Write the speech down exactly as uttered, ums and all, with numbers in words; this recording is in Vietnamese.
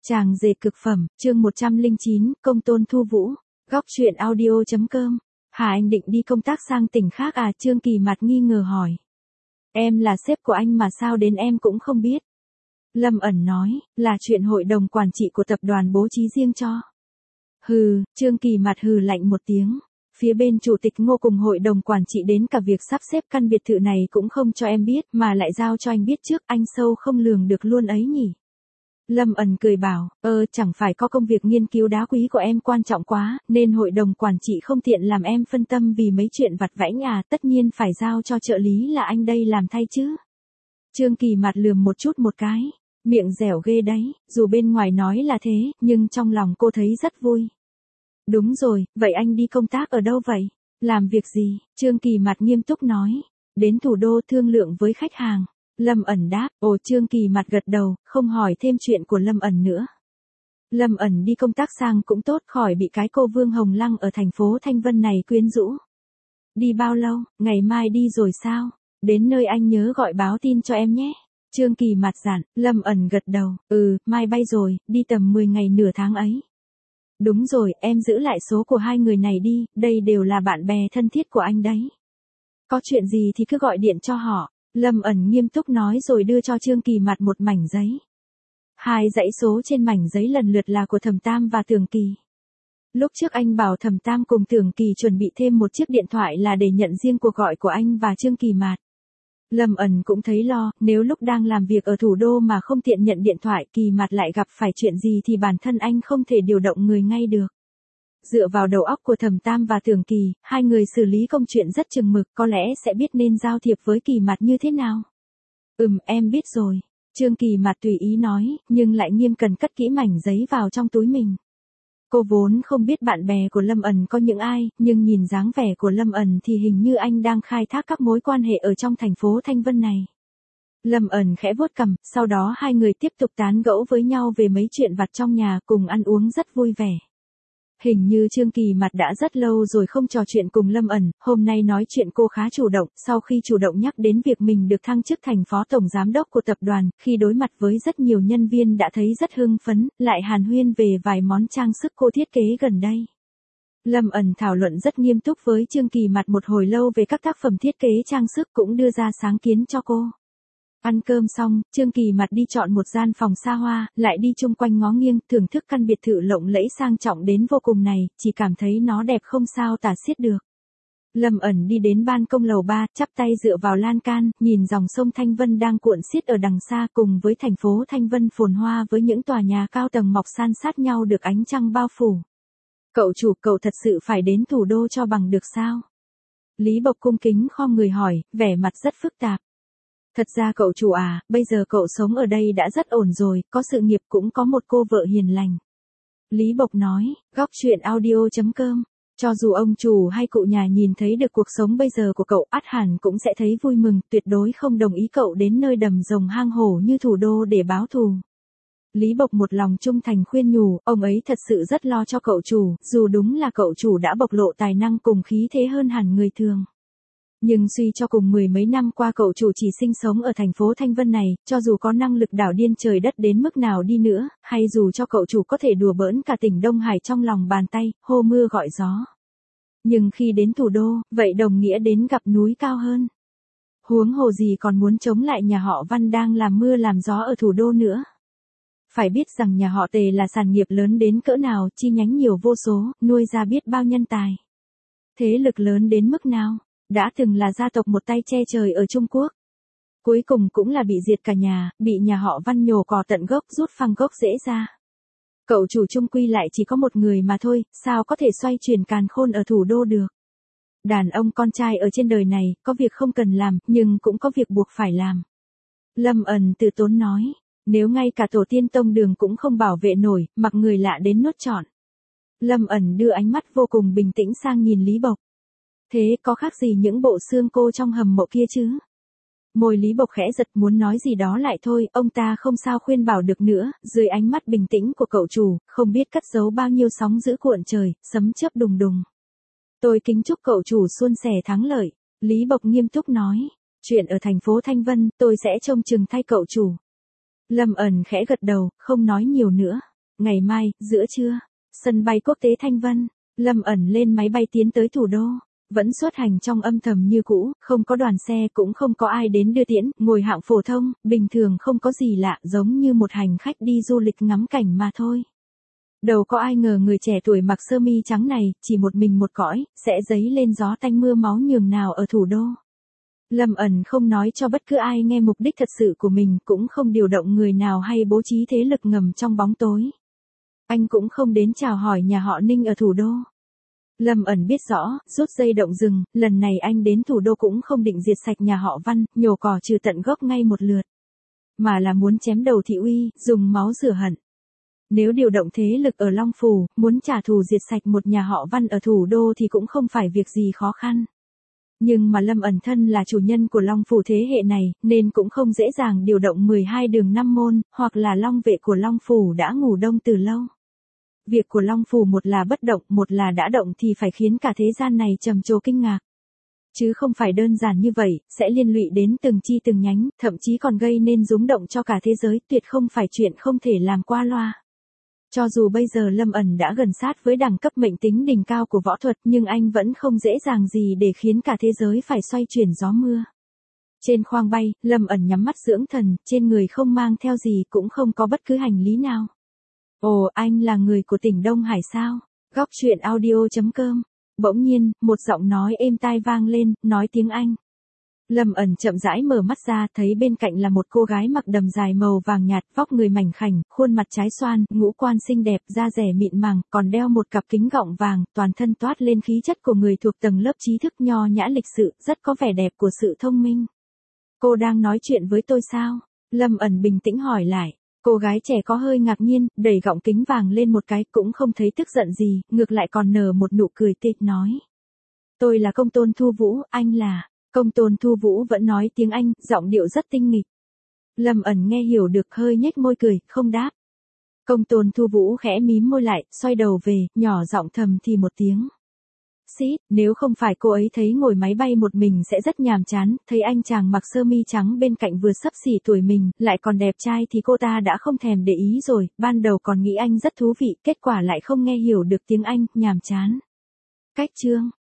Chàng rể cực phẩm, chương một trăm lẻ chín, công tôn thu vũ. Góc truyện audio.com. Hà anh định đi công tác sang tỉnh khác à? Trương Kỳ mặt nghi ngờ hỏi. Em là sếp của anh mà sao đến em cũng không biết. Lâm ẩn nói, là chuyện hội đồng quản trị của tập đoàn bố trí riêng cho. Hừ, Trương Kỳ mặt hừ lạnh một tiếng. Phía bên chủ tịch Ngô cùng hội đồng quản trị đến cả việc sắp xếp căn biệt thự này cũng không cho em biết mà lại giao cho anh biết trước, anh sâu không lường được luôn ấy nhỉ. Lâm ẩn cười bảo, ơ chẳng phải có công việc nghiên cứu đá quý của em quan trọng quá, nên hội đồng quản trị không tiện làm em phân tâm vì mấy chuyện vặt vãnh à, tất nhiên phải giao cho trợ lý là anh đây làm thay chứ. Trương Kỳ mặt lườm một chút một cái, miệng dẻo ghê đấy, dù bên ngoài nói là thế, nhưng trong lòng cô thấy rất vui. Đúng rồi, vậy anh đi công tác ở đâu vậy? Làm việc gì? Trương Kỳ mặt nghiêm túc nói, đến thủ đô thương lượng với khách hàng. Lâm ẩn đáp, ồ Trương Kỳ mặt gật đầu, không hỏi thêm chuyện của Lâm ẩn nữa. Lâm ẩn đi công tác sang cũng tốt, khỏi bị cái cô Vương Hồng Lăng ở thành phố Thanh Vân này quyến rũ. Đi bao lâu? Ngày mai đi rồi sao? Đến nơi anh nhớ gọi báo tin cho em nhé. Trương Kỳ mặt dặn. Lâm ẩn gật đầu, ừ, mai bay rồi, đi tầm mười ngày nửa tháng ấy. Đúng rồi, em giữ lại số của hai người này đi, đây đều là bạn bè thân thiết của anh đấy. Có chuyện gì thì cứ gọi điện cho họ. Lâm ẩn nghiêm túc nói rồi đưa cho Trương Kỳ mặt một mảnh giấy. Hai dãy số trên mảnh giấy lần lượt là của Thẩm Tam và Tưởng Kỳ. Lúc trước anh bảo Thẩm Tam cùng Tưởng Kỳ chuẩn bị thêm một chiếc điện thoại là để nhận riêng cuộc gọi của anh và Trương Kỳ mặt. Lâm ẩn cũng thấy lo, nếu lúc đang làm việc ở thủ đô mà không tiện nhận điện thoại, Kỳ mặt lại gặp phải chuyện gì thì bản thân anh không thể điều động người ngay được. Dựa vào đầu óc của Thẩm Tam và Tưởng Kỳ, hai người xử lý công chuyện rất chừng mực, có lẽ sẽ biết nên giao thiệp với Kỳ mặt như thế nào. Ừm, em biết rồi. Trương Kỳ mặt tùy ý nói, nhưng lại nghiêm cẩn cất kỹ mảnh giấy vào trong túi mình. Cô vốn không biết bạn bè của Lâm ẩn có những ai, nhưng nhìn dáng vẻ của Lâm ẩn thì hình như anh đang khai thác các mối quan hệ ở trong thành phố Thanh Vân này. Lâm ẩn khẽ vuốt cằm, sau đó hai người tiếp tục tán gẫu với nhau về mấy chuyện vặt trong nhà, cùng ăn uống rất vui vẻ. Hình như Trương Kỳ mặt đã rất lâu rồi không trò chuyện cùng Lâm ẩn, hôm nay nói chuyện cô khá chủ động, sau khi chủ động nhắc đến việc mình được thăng chức thành phó tổng giám đốc của tập đoàn, khi đối mặt với rất nhiều nhân viên đã thấy rất hưng phấn, lại hàn huyên về vài món trang sức cô thiết kế gần đây. Lâm ẩn thảo luận rất nghiêm túc với Trương Kỳ mặt một hồi lâu về các tác phẩm thiết kế trang sức, cũng đưa ra sáng kiến cho cô. Ăn cơm xong, Trương Kỳ mặt đi chọn một gian phòng xa hoa, lại đi chung quanh ngó nghiêng, thưởng thức căn biệt thự lộng lẫy sang trọng đến vô cùng này, chỉ cảm thấy nó đẹp không sao tả xiết được. Lâm ẩn đi đến ban công lầu ba, chắp tay dựa vào lan can, nhìn dòng sông Thanh Vân đang cuộn xiết ở đằng xa cùng với thành phố Thanh Vân phồn hoa với những tòa nhà cao tầng mọc san sát nhau được ánh trăng bao phủ. Cậu chủ, cậu thật sự phải đến thủ đô cho bằng được sao? Lý Bộc cung kính khom người hỏi, vẻ mặt rất phức tạp. Thật ra cậu chủ à, bây giờ cậu sống ở đây đã rất ổn rồi, có sự nghiệp cũng có một cô vợ hiền lành. Lý Bộc nói, góc truyện audio.com, cho dù ông chủ hay cụ nhà nhìn thấy được cuộc sống bây giờ của cậu, ắt hẳn cũng sẽ thấy vui mừng, tuyệt đối không đồng ý cậu đến nơi đầm rồng hang hổ như thủ đô để báo thù. Lý Bộc một lòng trung thành khuyên nhủ, ông ấy thật sự rất lo cho cậu chủ, dù đúng là cậu chủ đã bộc lộ tài năng cùng khí thế hơn hẳn người thường. Nhưng suy cho cùng mười mấy năm qua cậu chủ chỉ sinh sống ở thành phố Thanh Vân này, cho dù có năng lực đảo điên trời đất đến mức nào đi nữa, hay dù cho cậu chủ có thể đùa bỡn cả tỉnh Đông Hải trong lòng bàn tay, hô mưa gọi gió. Nhưng khi đến thủ đô, vậy đồng nghĩa đến gặp núi cao hơn. Huống hồ gì còn muốn chống lại nhà họ Văn đang làm mưa làm gió ở thủ đô nữa. Phải biết rằng nhà họ Tề là sản nghiệp lớn đến cỡ nào, chi nhánh nhiều vô số, nuôi ra biết bao nhân tài. Thế lực lớn đến mức nào? Đã từng là gia tộc một tay che trời ở Trung Quốc. Cuối cùng cũng là bị diệt cả nhà, bị nhà họ Văn nhổ cỏ tận gốc, rút phăng gốc rễ ra. Cậu chủ chung quy lại chỉ có một người mà thôi, sao có thể xoay chuyển càn khôn ở thủ đô được. Đàn ông con trai ở trên đời này, có việc không cần làm, nhưng cũng có việc buộc phải làm. Lâm ẩn từ tốn nói, nếu ngay cả tổ tiên tông đường cũng không bảo vệ nổi, mặc người lạ đến nuốt trọn. Lâm ẩn đưa ánh mắt vô cùng bình tĩnh sang nhìn Lý Bộc. Thế có khác gì những bộ xương cô trong hầm mộ kia chứ? Môi Lý Bộc khẽ giật muốn nói gì đó lại thôi, ông ta không sao khuyên bảo được nữa, dưới ánh mắt bình tĩnh của cậu chủ, không biết cất giấu bao nhiêu sóng dữ cuộn trời, sấm chớp đùng đùng. Tôi kính chúc cậu chủ suôn sẻ thắng lợi, Lý Bộc nghiêm túc nói, chuyện ở thành phố Thanh Vân, tôi sẽ trông chừng thay cậu chủ. Lâm ẩn khẽ gật đầu, không nói nhiều nữa. Ngày mai, giữa trưa, sân bay quốc tế Thanh Vân, Lâm ẩn lên máy bay tiến tới thủ đô. Vẫn xuất hành trong âm thầm như cũ, không có đoàn xe cũng không có ai đến đưa tiễn, ngồi hạng phổ thông, bình thường không có gì lạ, giống như một hành khách đi du lịch ngắm cảnh mà thôi. Đâu có ai ngờ người trẻ tuổi mặc sơ mi trắng này, chỉ một mình một cõi, sẽ dấy lên gió tanh mưa máu nhường nào ở thủ đô. Lâm ẩn không nói cho bất cứ ai nghe mục đích thật sự của mình, cũng không điều động người nào hay bố trí thế lực ngầm trong bóng tối. Anh cũng không đến chào hỏi nhà họ Ninh ở thủ đô. Lâm ẩn biết rõ, rút dây động rừng, lần này anh đến thủ đô cũng không định diệt sạch nhà họ Văn, nhổ cỏ trừ tận gốc ngay một lượt. Mà là muốn chém đầu thị uy, dùng máu rửa hận. Nếu điều động thế lực ở Long Phủ, muốn trả thù diệt sạch một nhà họ Văn ở thủ đô thì cũng không phải việc gì khó khăn. Nhưng mà Lâm ẩn thân là chủ nhân của Long Phủ thế hệ này, nên cũng không dễ dàng điều động mười hai đường năm môn, hoặc là Long vệ của Long Phủ đã ngủ đông từ lâu. Việc của Long Phủ một là bất động, một là đã động thì phải khiến cả thế gian này trầm trồ kinh ngạc. Chứ không phải đơn giản như vậy, sẽ liên lụy đến từng chi từng nhánh, thậm chí còn gây nên rúng động cho cả thế giới, tuyệt không phải chuyện không thể làm qua loa. Cho dù bây giờ Lâm ẩn đã gần sát với đẳng cấp mệnh tính đỉnh cao của võ thuật, nhưng anh vẫn không dễ dàng gì để khiến cả thế giới phải xoay chuyển gió mưa. Trên khoang bay, Lâm ẩn nhắm mắt dưỡng thần, trên người không mang theo gì, cũng không có bất cứ hành lý nào. Ồ, anh là người của tỉnh Đông Hải sao? Góc truyện audio chấm com. Bỗng nhiên, một giọng nói êm tai vang lên, nói tiếng Anh. Lâm ẩn chậm rãi mở mắt ra, thấy bên cạnh là một cô gái mặc đầm dài màu vàng nhạt, vóc người mảnh khảnh, khuôn mặt trái xoan, ngũ quan xinh đẹp, da dẻ mịn màng, còn đeo một cặp kính gọng vàng, toàn thân toát lên khí chất của người thuộc tầng lớp trí thức nho nhã lịch sự, rất có vẻ đẹp của sự thông minh. Cô đang nói chuyện với tôi sao? Lâm ẩn bình tĩnh hỏi lại. Cô gái trẻ có hơi ngạc nhiên, đẩy gọng kính vàng lên một cái, cũng không thấy tức giận gì, ngược lại còn nở một nụ cười tịt nói. Tôi là Công Tôn Thu Vũ, anh là... Công Tôn Thu Vũ vẫn nói tiếng Anh, giọng điệu rất tinh nghịch. Lâm ẩn nghe hiểu được, hơi nhếch môi cười, không đáp. Công Tôn Thu Vũ khẽ mím môi lại, xoay đầu về, nhỏ giọng thầm thì một tiếng. Xít, nếu không phải cô ấy thấy ngồi máy bay một mình sẽ rất nhàm chán, thấy anh chàng mặc sơ mi trắng bên cạnh vừa sắp xỉ tuổi mình, lại còn đẹp trai thì cô ta đã không thèm để ý rồi, ban đầu còn nghĩ anh rất thú vị, kết quả lại không nghe hiểu được tiếng Anh, nhàm chán. Cách chương.